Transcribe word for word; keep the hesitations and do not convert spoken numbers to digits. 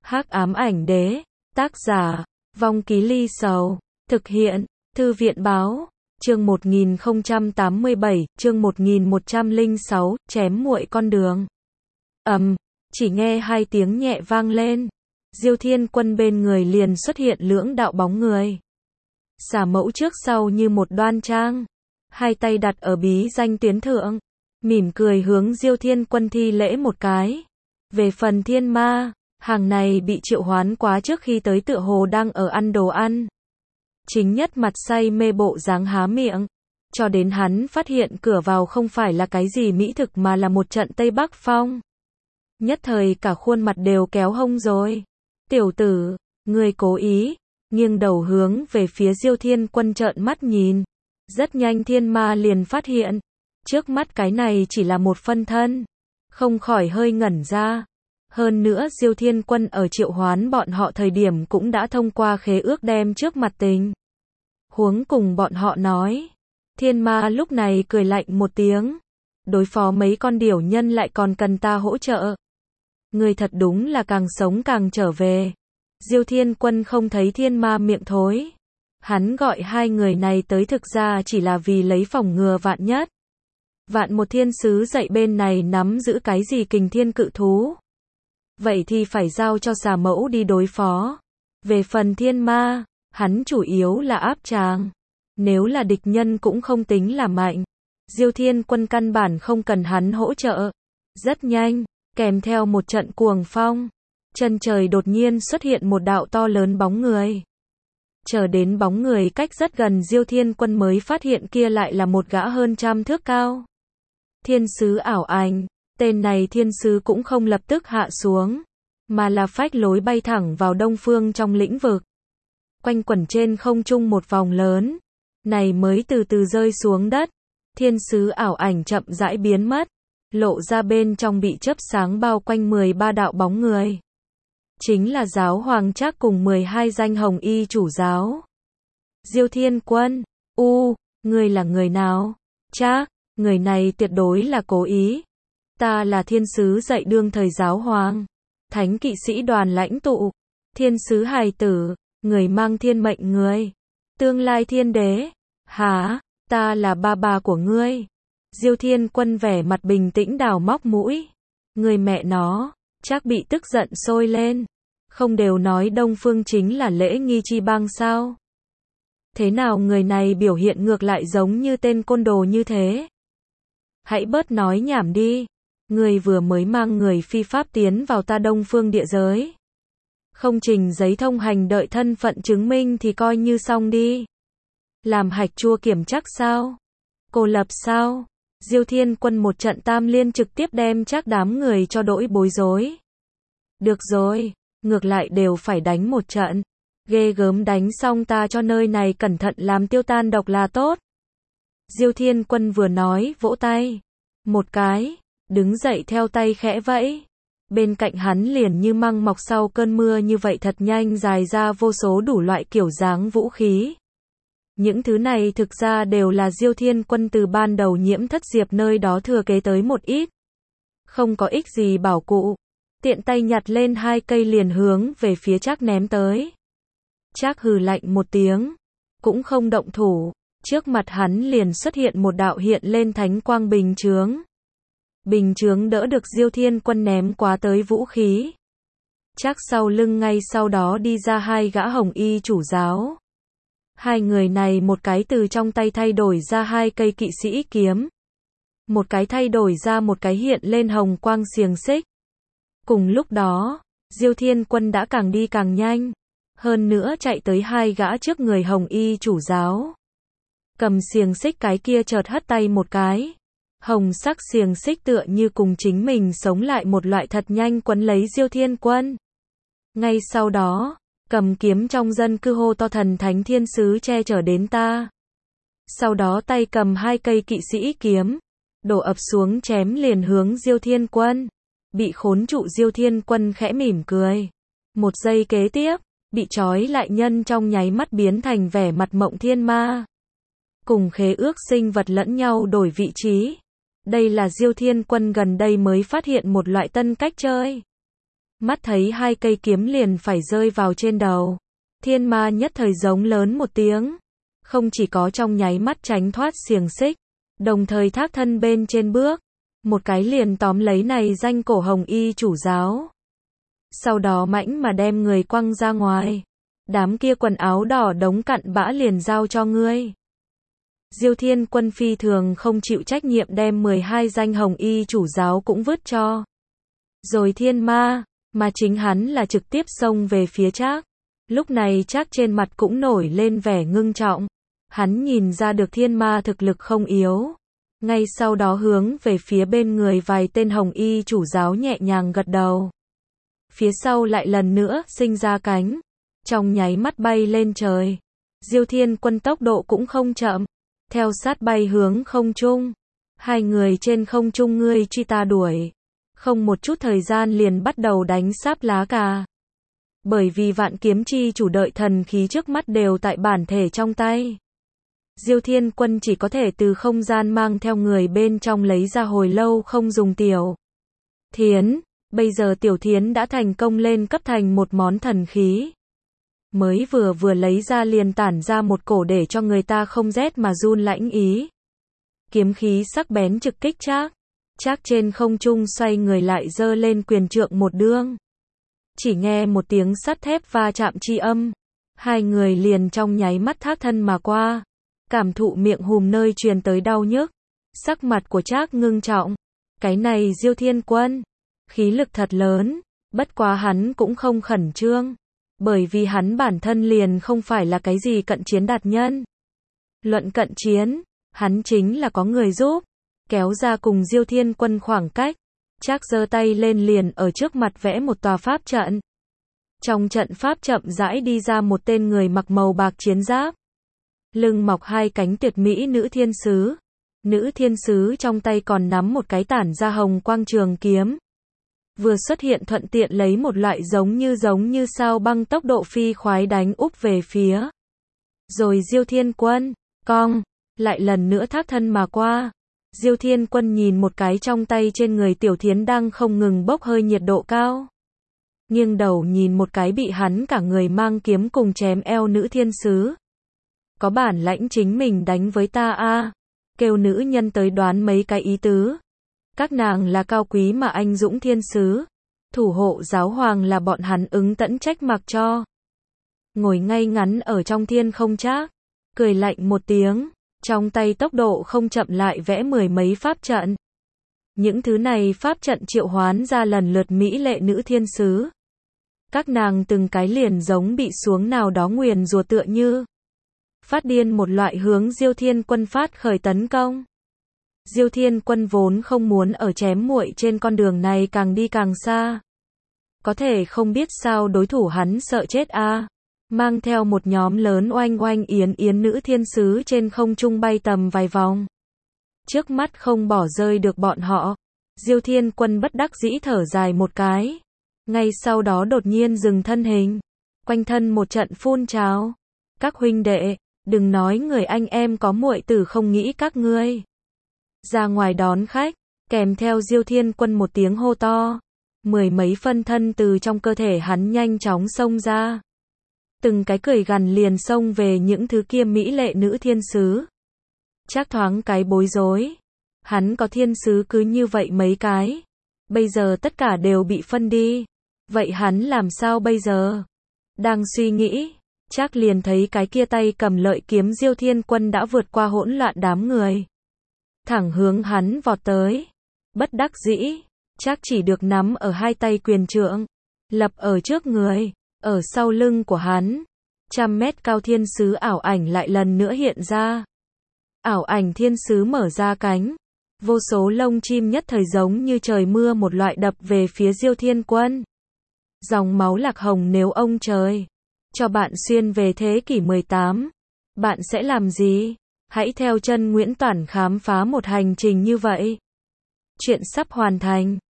Hắc ám ảnh đế, tác giả, Vong Ký Ly Sầu, thực hiện, Thư viện báo, chương một nghìn không trăm tám mươi bảy, chương một nghìn một trăm lẻ sáu, chém muội con đường. Ầm, um, chỉ nghe hai tiếng nhẹ vang lên, Diêu Thiên Quân bên người liền xuất hiện lưỡng đạo bóng người. Xà mẫu trước sau như một đoan trang, hai tay đặt ở bí danh tuyến thượng, mỉm cười hướng Diêu Thiên Quân thi lễ một cái. Về phần thiên ma, hàng này bị triệu hoán quá trước khi tới tựa hồ đang ở ăn đồ ăn. Chính nhất mặt say mê bộ dáng há miệng, cho đến hắn phát hiện cửa vào không phải là cái gì mỹ thực mà là một trận Tây Bắc Phong. Nhất thời cả khuôn mặt đều kéo hông rồi. Tiểu tử, ngươi cố ý, nghiêng đầu hướng về phía Diêu Thiên Quân trợn mắt nhìn. Rất nhanh thiên ma liền phát hiện, trước mắt cái này chỉ là một phân thân, không khỏi hơi ngẩn ra. Hơn nữa Diêu Thiên Quân ở triệu hoán bọn họ thời điểm cũng đã thông qua khế ước đem trước mặt tình huống cùng bọn họ nói. Thiên ma lúc này cười lạnh một tiếng, đối phó mấy con điểu nhân lại còn cần ta hỗ trợ. Người thật đúng là càng sống càng trở về. Diêu Thiên Quân không thấy thiên ma miệng thối. Hắn gọi hai người này tới thực ra chỉ là vì lấy phòng ngừa vạn nhất. Vạn một thiên sứ dạy bên này nắm giữ cái gì kình thiên cự thú. Vậy thì phải giao cho xà mẫu đi đối phó. Về phần thiên ma, hắn chủ yếu là áp tràng. Nếu là địch nhân cũng không tính là mạnh. Diêu Thiên Quân căn bản không cần hắn hỗ trợ. Rất nhanh, kèm theo một trận cuồng phong, chân trời đột nhiên xuất hiện một đạo to lớn bóng người. Chờ đến bóng người cách rất gần Diêu Thiên Quân mới phát hiện kia lại là một gã hơn trăm thước cao. Thiên sứ ảo ảnh. Tên này thiên sứ cũng không lập tức hạ xuống, mà là phách lối bay thẳng vào đông phương trong lĩnh vực. Quanh quẩn trên không trung một vòng lớn, này mới từ từ rơi xuống đất. Thiên sứ ảo ảnh chậm rãi biến mất, lộ ra bên trong bị chớp sáng bao quanh mười ba đạo bóng người. Chính là giáo hoàng Trác cùng mười hai danh hồng y chủ giáo. Diêu Thiên Quân, u, ngươi là người nào? Trác, người này tuyệt đối là cố ý. Ta là thiên sứ dạy đương thời giáo hoàng, thánh kỵ sĩ đoàn lãnh tụ, thiên sứ hài tử, người mang thiên mệnh người, tương lai thiên đế. Hả, ta là ba ba của ngươi. Diêu Thiên Quân vẻ mặt bình tĩnh đào móc mũi. Người mẹ nó, chắc bị tức giận sôi lên. Không đều nói Đông Phương chính là lễ nghi chi bang sao? Thế nào người này biểu hiện ngược lại giống như tên côn đồ như thế? Hãy bớt nói nhảm đi. Người vừa mới mang người phi pháp tiến vào ta Đông Phương địa giới. Không trình giấy thông hành đợi thân phận chứng minh thì coi như xong đi. Làm hạch chua kiểm chắc sao? Cô lập sao? Diêu Thiên Quân một trận tam liên trực tiếp đem chắc đám người cho đỗi bối rối. Được rồi, ngược lại đều phải đánh một trận. Ghê gớm, đánh xong ta cho nơi này cẩn thận làm tiêu tan độc là tốt. Diêu Thiên Quân vừa nói vỗ tay. Một cái. Đứng dậy theo tay khẽ vẫy. Bên cạnh hắn liền như măng mọc sau cơn mưa như vậy thật nhanh dài ra vô số đủ loại kiểu dáng vũ khí. Những thứ này thực ra đều là Diêu Thiên Quân từ ban đầu Nhiễm Thất Diệp nơi đó thừa kế tới một ít. Không có ích gì bảo cụ. Tiện tay nhặt lên hai cây liền hướng về phía Trác ném tới. Trác hừ lạnh một tiếng. Cũng không động thủ. Trước mặt hắn liền xuất hiện một đạo hiện lên thánh quang bình chướng. Bình chướng đỡ được Diêu Thiên Quân ném quá tới vũ khí. Trác sau lưng ngay sau đó đi ra hai gã hồng y chủ giáo. Hai người này một cái từ trong tay thay đổi ra hai cây kỵ sĩ kiếm. Một cái thay đổi ra một cái hiện lên hồng quang xiềng xích. Cùng lúc đó, Diêu Thiên Quân đã càng đi càng nhanh. Hơn nữa chạy tới hai gã trước người hồng y chủ giáo. Cầm xiềng xích cái kia chợt hất tay một cái. Hồng sắc xiềng xích tựa như cùng chính mình sống lại một loại thật nhanh quấn lấy Diêu Thiên Quân. Ngay sau đó, cầm kiếm trong dân cư hô to thần thánh thiên sứ che chở đến ta. Sau đó tay cầm hai cây kỵ sĩ kiếm, đổ ập xuống chém liền hướng Diêu Thiên Quân. Bị khốn trụ Diêu Thiên Quân khẽ mỉm cười. Một giây kế tiếp, bị trói lại nhân trong nháy mắt biến thành vẻ mặt mộng thiên ma. Cùng khế ước sinh vật lẫn nhau đổi vị trí. Đây là Diêu Thiên Quân gần đây mới phát hiện một loại tân cách chơi. mắt thấy hai cây kiếm liền phải rơi vào trên đầu. Thiên ma nhất thời giống lớn một tiếng, không chỉ có trong nháy mắt tránh thoát xiềng xích, đồng thời thác thân bên trên bước, một cái liền tóm lấy này danh cổ hồng y chủ giáo. Sau đó mãnh mà đem người quăng ra ngoài. Đám kia quần áo đỏ đống cặn bã liền giao cho ngươi. Diêu Thiên Quân phi thường không chịu trách nhiệm đem mười hai danh hồng y chủ giáo cũng vứt cho. Rồi thiên ma, mà chính hắn là trực tiếp xông về phía Trác. Lúc này Trác trên mặt cũng nổi lên vẻ ngưng trọng. Hắn nhìn ra được thiên ma thực lực không yếu. Ngay sau đó hướng về phía bên người vài tên hồng y chủ giáo nhẹ nhàng gật đầu. Phía sau lại lần nữa sinh ra cánh, trong nháy mắt bay lên trời. Diêu Thiên Quân tốc độ cũng không chậm, theo sát bay hướng không trung. Hai người trên không trung ngươi truy ta đuổi, không một chút thời gian liền bắt đầu đánh sáp lá cà. Bởi vì vạn kiếm chi chủ đợi thần khí trước mắt đều tại bản thể trong tay. Diêu Thiên Quân chỉ có thể từ không gian mang theo người bên trong lấy ra hồi lâu không dùng tiểu thiến. Bây giờ tiểu thiến đã thành công lên cấp thành một món thần khí. Mới vừa vừa lấy ra liền tản ra một cổ để cho người ta không rét mà run lãnh ý. Kiếm khí sắc bén trực kích Trác. Trác trên không trung xoay người lại giơ lên quyền trượng một đương. Chỉ nghe một tiếng sắt thép va chạm chi âm. Hai người liền trong nháy mắt thác thân mà qua. Cảm thụ miệng hùm nơi truyền tới đau nhức. Sắc mặt của Trác ngưng trọng. Cái này Diêu Thiên Quân, khí lực thật lớn, bất quá hắn cũng không khẩn trương. Bởi vì hắn bản thân liền không phải là cái gì cận chiến đạt nhân. Luận cận chiến, hắn chính là có người giúp, kéo ra cùng Diêu Thiên Quân khoảng cách. Trác giơ tay lên liền ở trước mặt vẽ một tòa pháp trận. Trong trận pháp chậm rãi đi ra một tên người mặc màu bạc chiến giáp. Lưng mọc hai cánh tuyệt mỹ nữ thiên sứ. Nữ thiên sứ trong tay còn nắm một cái tản ra hồng quang trường kiếm. Vừa xuất hiện thuận tiện lấy một loại giống như giống như sao băng tốc độ phi khoái đánh úp về phía. Rồi Diêu Thiên Quân, cong, lại lần nữa thác thân mà qua. Diêu Thiên Quân nhìn một cái trong tay trên người tiểu thiến đang không ngừng bốc hơi nhiệt độ cao. Nghiêng đầu nhìn một cái bị hắn cả người mang kiếm cùng chém eo nữ thiên sứ. Có bản lãnh chính mình đánh với ta a. Kêu nữ nhân tới đoán mấy cái ý tứ. Các nàng là cao quý mà anh dũng thiên sứ. Thủ hộ giáo hoàng là bọn hắn ứng tẫn trách mặc cho. Ngồi ngay ngắn ở trong thiên không Trác, cười lạnh một tiếng, trong tay tốc độ không chậm lại vẽ mười mấy pháp trận. Những thứ này pháp trận triệu hoán ra lần lượt mỹ lệ nữ thiên sứ. Các nàng từng cái liền giống bị xuống nào đó nguyền rủa tựa như. Phát điên một loại hướng Diêu Thiên Quân phát khởi tấn công. Diêu Thiên Quân vốn không muốn ở chém muội trên con đường này càng đi càng xa. Có thể không biết sao đối thủ hắn sợ chết a. À. Mang theo một nhóm lớn oanh oanh yến yến nữ thiên sứ trên không trung bay tầm vài vòng. Trước mắt không bỏ rơi được bọn họ. Diêu Thiên Quân bất đắc dĩ thở dài một cái. Ngay sau đó đột nhiên dừng thân hình. Quanh thân một trận phun trào. Các huynh đệ, đừng nói người anh em có muội tử không nghĩ các ngươi. Ra ngoài đón khách, kèm theo Diêu Thiên Quân một tiếng hô to. Mười mấy phân thân từ trong cơ thể hắn nhanh chóng xông ra. Từng cái cười gằn liền xông về những thứ kia mỹ lệ nữ thiên sứ. Trác thoáng cái bối rối. Hắn có thiên sứ cứ như vậy mấy cái. Bây giờ tất cả đều bị phân đi. Vậy hắn làm sao bây giờ? Đang suy nghĩ, Trác liền thấy cái kia tay cầm lợi kiếm Diêu Thiên Quân đã vượt qua hỗn loạn đám người. Thẳng hướng hắn vọt tới. Bất đắc dĩ, Trác chỉ được nắm ở hai tay quyền trượng, lập ở trước người, ở sau lưng của hắn. Trăm mét cao thiên sứ ảo ảnh lại lần nữa hiện ra. Ảo ảnh thiên sứ mở ra cánh. Vô số lông chim nhất thời giống như trời mưa một loại đập về phía Diêu Thiên Quân. Dòng máu lạc hồng nếu ông trời cho bạn xuyên về thế kỷ mười tám, bạn sẽ làm gì? Hãy theo chân Nguyễn Toản khám phá một hành trình như vậy. Chuyện sắp hoàn thành.